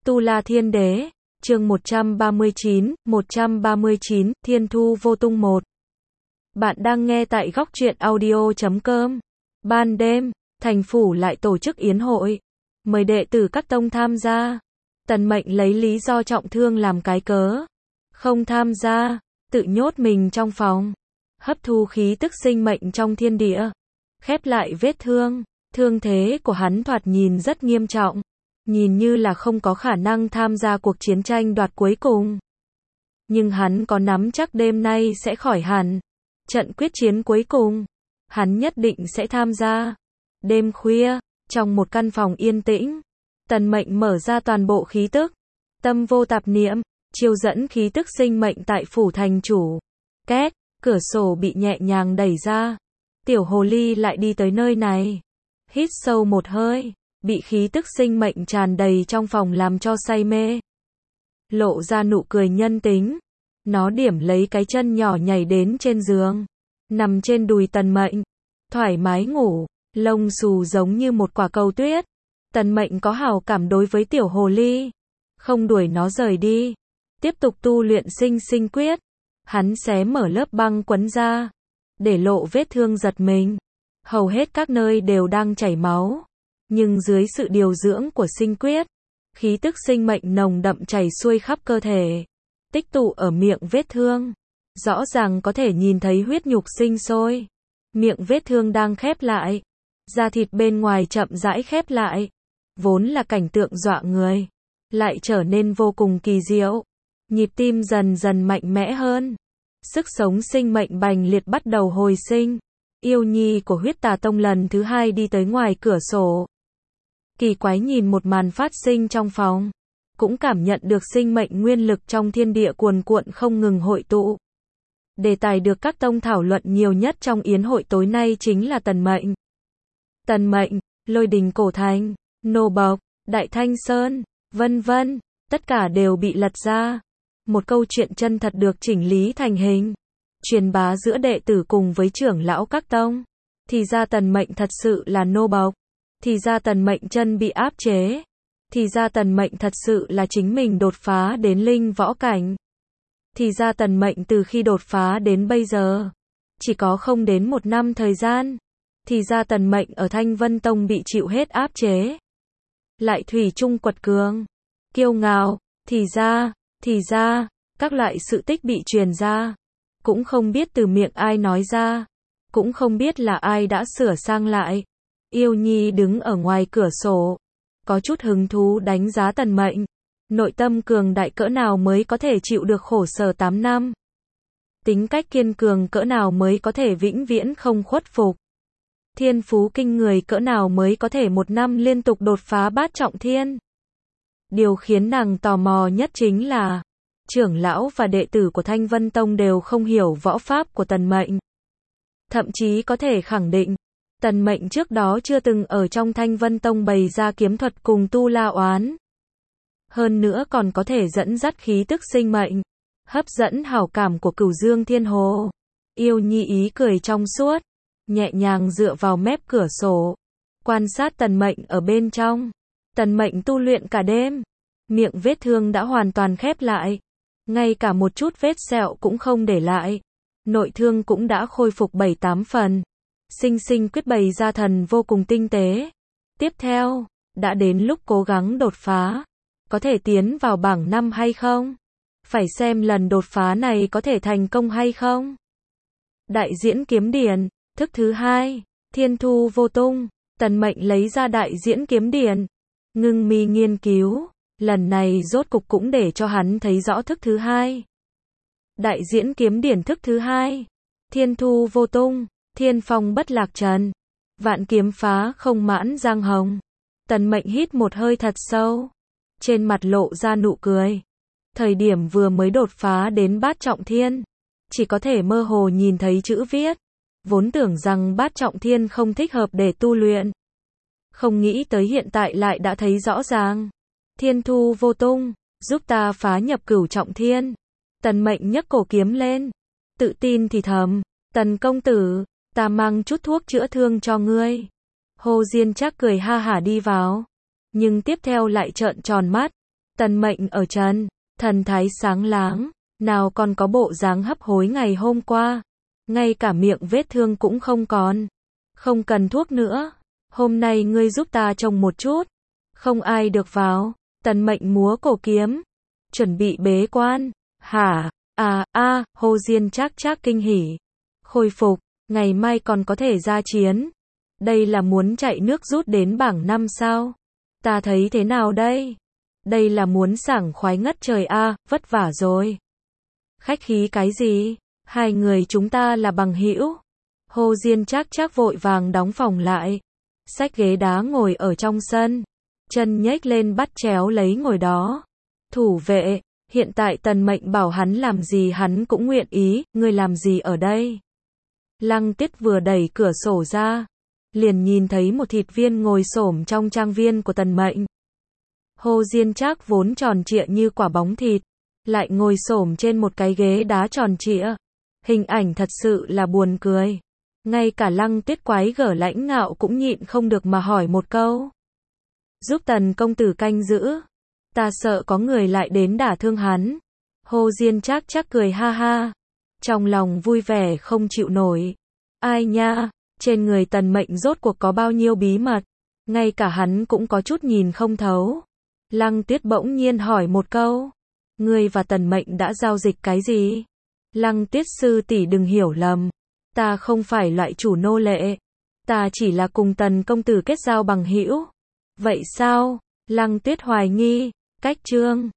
Tu La Thiên Đế, chương 139, Thiên Thu Vô Tung 1. Bạn đang nghe tại góc truyện audio.com. Ban đêm, thành phủ lại tổ chức yến hội, mời đệ tử các tông tham gia. Tần Mệnh lấy lý do trọng thương làm cái cớ, không tham gia, tự nhốt mình trong phòng, hấp thu khí tức sinh mệnh trong thiên địa, khép lại vết thương. Thương thế của hắn thoạt nhìn rất nghiêm trọng, nhìn như là không có khả năng tham gia cuộc chiến tranh đoạt cuối cùng. Nhưng hắn có nắm chắc đêm nay sẽ khỏi hẳn. Trận quyết chiến cuối cùng, hắn nhất định sẽ tham gia. Đêm khuya, trong một căn phòng yên tĩnh, Tần Mệnh mở ra toàn bộ khí tức, tâm vô tạp niệm, chiêu dẫn khí tức sinh mệnh tại phủ thành chủ. Két, cửa sổ bị nhẹ nhàng đẩy ra. Tiểu hồ ly lại đi tới nơi này. Hít sâu một hơi, bị khí tức sinh mệnh tràn đầy trong phòng làm cho say mê. Lộ ra nụ cười nhân tính. Nó điểm lấy cái chân nhỏ nhảy đến trên giường, nằm trên đùi Tần Mệnh, thoải mái ngủ, lông xù giống như một quả cầu tuyết. Tần Mệnh có hảo cảm đối với tiểu hồ ly, không đuổi nó rời đi, tiếp tục tu luyện sinh sinh quyết. Hắn xé mở lớp băng quấn ra, để lộ vết thương giật mình. Hầu hết các nơi đều đang chảy máu, nhưng dưới sự điều dưỡng của sinh quyết, khí tức sinh mệnh nồng đậm chảy xuôi khắp cơ thể, tích tụ ở miệng vết thương. Rõ ràng có thể nhìn thấy huyết nhục sinh sôi. Miệng vết thương đang khép lại, da thịt bên ngoài chậm rãi khép lại. Vốn là cảnh tượng dọa người, lại trở nên vô cùng kỳ diệu. Nhịp tim dần dần mạnh mẽ hơn. Sức sống sinh mệnh bành liệt bắt đầu hồi sinh. Yêu nhi của Huyết Tà Tông lần thứ hai đi tới ngoài cửa sổ. Kỳ quái nhìn một màn phát sinh trong phòng, cũng cảm nhận được sinh mệnh nguyên lực trong thiên địa cuồn cuộn không ngừng hội tụ. Đề tài được các tông thảo luận nhiều nhất trong yến hội tối nay chính là Tần Mệnh. Tần Mệnh, Lôi Đình Cổ Thành, Nô Bộc, Đại Thanh Sơn, vân vân, tất cả đều bị lật ra. Một câu chuyện chân thật được chỉnh lý thành hình, truyền bá giữa đệ tử cùng với trưởng lão các tông. Thì ra Tần Mệnh thật sự là nô bộc. Thì ra Tần Mệnh chân bị áp chế. Thì ra Tần Mệnh thật sự là chính mình đột phá đến linh võ cảnh. Thì ra Tần Mệnh từ khi đột phá đến bây giờ, chỉ có không đến 1 năm thời gian. Thì ra Tần Mệnh ở Thanh Vân Tông bị chịu hết áp chế, lại thủy chung quật cường, kiêu ngạo. Thì ra, các loại sự tích bị truyền ra, cũng không biết từ miệng ai nói ra, cũng không biết là ai đã sửa sang lại. Yêu nhi đứng ở ngoài cửa sổ, có chút hứng thú đánh giá Tần Mệnh. Nội tâm cường đại cỡ nào mới có thể chịu được khổ sở 8 năm? Tính cách kiên cường cỡ nào mới có thể vĩnh viễn không khuất phục? Thiên phú kinh người cỡ nào mới có thể 1 năm liên tục đột phá bát trọng thiên? Điều khiến nàng tò mò nhất chính là, trưởng lão và đệ tử của Thanh Vân Tông đều không hiểu võ pháp của Tần Mệnh. Thậm chí có thể khẳng định, Tần Mệnh trước đó chưa từng ở trong Thanh Vân Tông bày ra kiếm thuật cùng Tu La Oán. Hơn nữa còn có thể dẫn dắt khí tức sinh mệnh, hấp dẫn hảo cảm của Cửu Dương Thiên Hồ. Yêu nhi ý cười trong suốt, nhẹ nhàng dựa vào mép cửa sổ, quan sát Tần Mệnh ở bên trong. Tần Mệnh tu luyện cả đêm, miệng vết thương đã hoàn toàn khép lại, ngay cả một chút vết sẹo cũng không để lại. Nội thương cũng đã khôi phục 7-8 phần. Sinh sinh quyết bày ra thần vô cùng tinh tế. Tiếp theo, đã đến lúc cố gắng đột phá. Có thể tiến vào bảng 5 hay không? Phải xem lần đột phá này có thể thành công hay không? Đại diễn kiếm điển, thức thứ 2, Thiên Thu Vô Tung. Tần Mệnh lấy ra đại diễn kiếm điển, ngưng mi nghiên cứu. Lần này rốt cục cũng để cho hắn thấy rõ thức thứ 2. Đại diễn kiếm điển thức thứ 2, Thiên Thu Vô Tung, Thiên Phong Bất Lạc Trần, Vạn Kiếm Phá Không Mãn Giang Hồng. Tần Mệnh hít một hơi thật sâu, trên mặt lộ ra nụ cười. Thời điểm vừa mới đột phá đến bát trọng thiên, chỉ có thể mơ hồ nhìn thấy chữ viết, vốn tưởng rằng bát trọng thiên không thích hợp để tu luyện. Không nghĩ tới hiện tại lại đã thấy rõ ràng. Thiên Thu Vô Tung, giúp ta phá nhập cửu trọng thiên. Tần Mệnh nhấc cổ kiếm lên, tự tin thì thầm, Tần công tử, ta mang chút thuốc chữa thương cho ngươi. Hồ Diên Trác cười ha hả đi vào, nhưng tiếp theo lại trợn tròn mắt. Tần Mệnh ở trần, thần thái sáng láng, nào còn có bộ dáng hấp hối ngày hôm qua, ngay cả miệng vết thương cũng không còn. Không cần thuốc nữa, hôm nay ngươi giúp ta trông một chút, không ai được vào. Tần Mệnh múa cổ kiếm, chuẩn bị bế quan. Hả? Hồ Diên Trác kinh hỉ. Khôi phục, ngày mai còn có thể ra chiến. Đây là muốn chạy nước rút đến bảng 5 sao? Ta thấy thế nào đây? Đây là muốn sảng khoái ngất trời vất vả rồi. Khách khí cái gì? Hai người chúng ta là bằng hữu. Hồ Diên Trác vội vàng đóng phòng lại, xách ghế đá ngồi ở trong sân, chân nhếch lên bắt chéo lấy ngồi đó. Thủ vệ, hiện tại Tần Mệnh bảo hắn làm gì hắn cũng nguyện ý, ngươi làm gì ở đây? Lăng Tiết vừa đẩy cửa sổ ra, liền nhìn thấy một thịt viên ngồi xổm trong trang viên của Tần Mệnh. Hồ Diên Trác vốn tròn trịa như quả bóng thịt, lại ngồi xổm trên một cái ghế đá tròn trịa. Hình ảnh thật sự là buồn cười. Ngay cả Lăng Tiết quái gở lãnh ngạo cũng nhịn không được mà hỏi một câu. Giúp Tần công tử canh giữ. Ta sợ có người lại đến đả thương hắn. Hồ Diên Trác cười ha ha. Trong lòng vui vẻ không chịu nổi. Ai nha, trên người Tần Mệnh rốt cuộc có bao nhiêu bí mật. Ngay cả hắn cũng có chút nhìn không thấu. Lăng Tiết bỗng nhiên hỏi một câu. Ngươi và Tần Mệnh đã giao dịch cái gì? Lăng Tiết sư tỷ đừng hiểu lầm. Ta không phải loại chủ nô lệ. Ta chỉ là cùng Tần công tử kết giao bằng hữu. Vậy sao? Lăng Tiết hoài nghi. Cách chương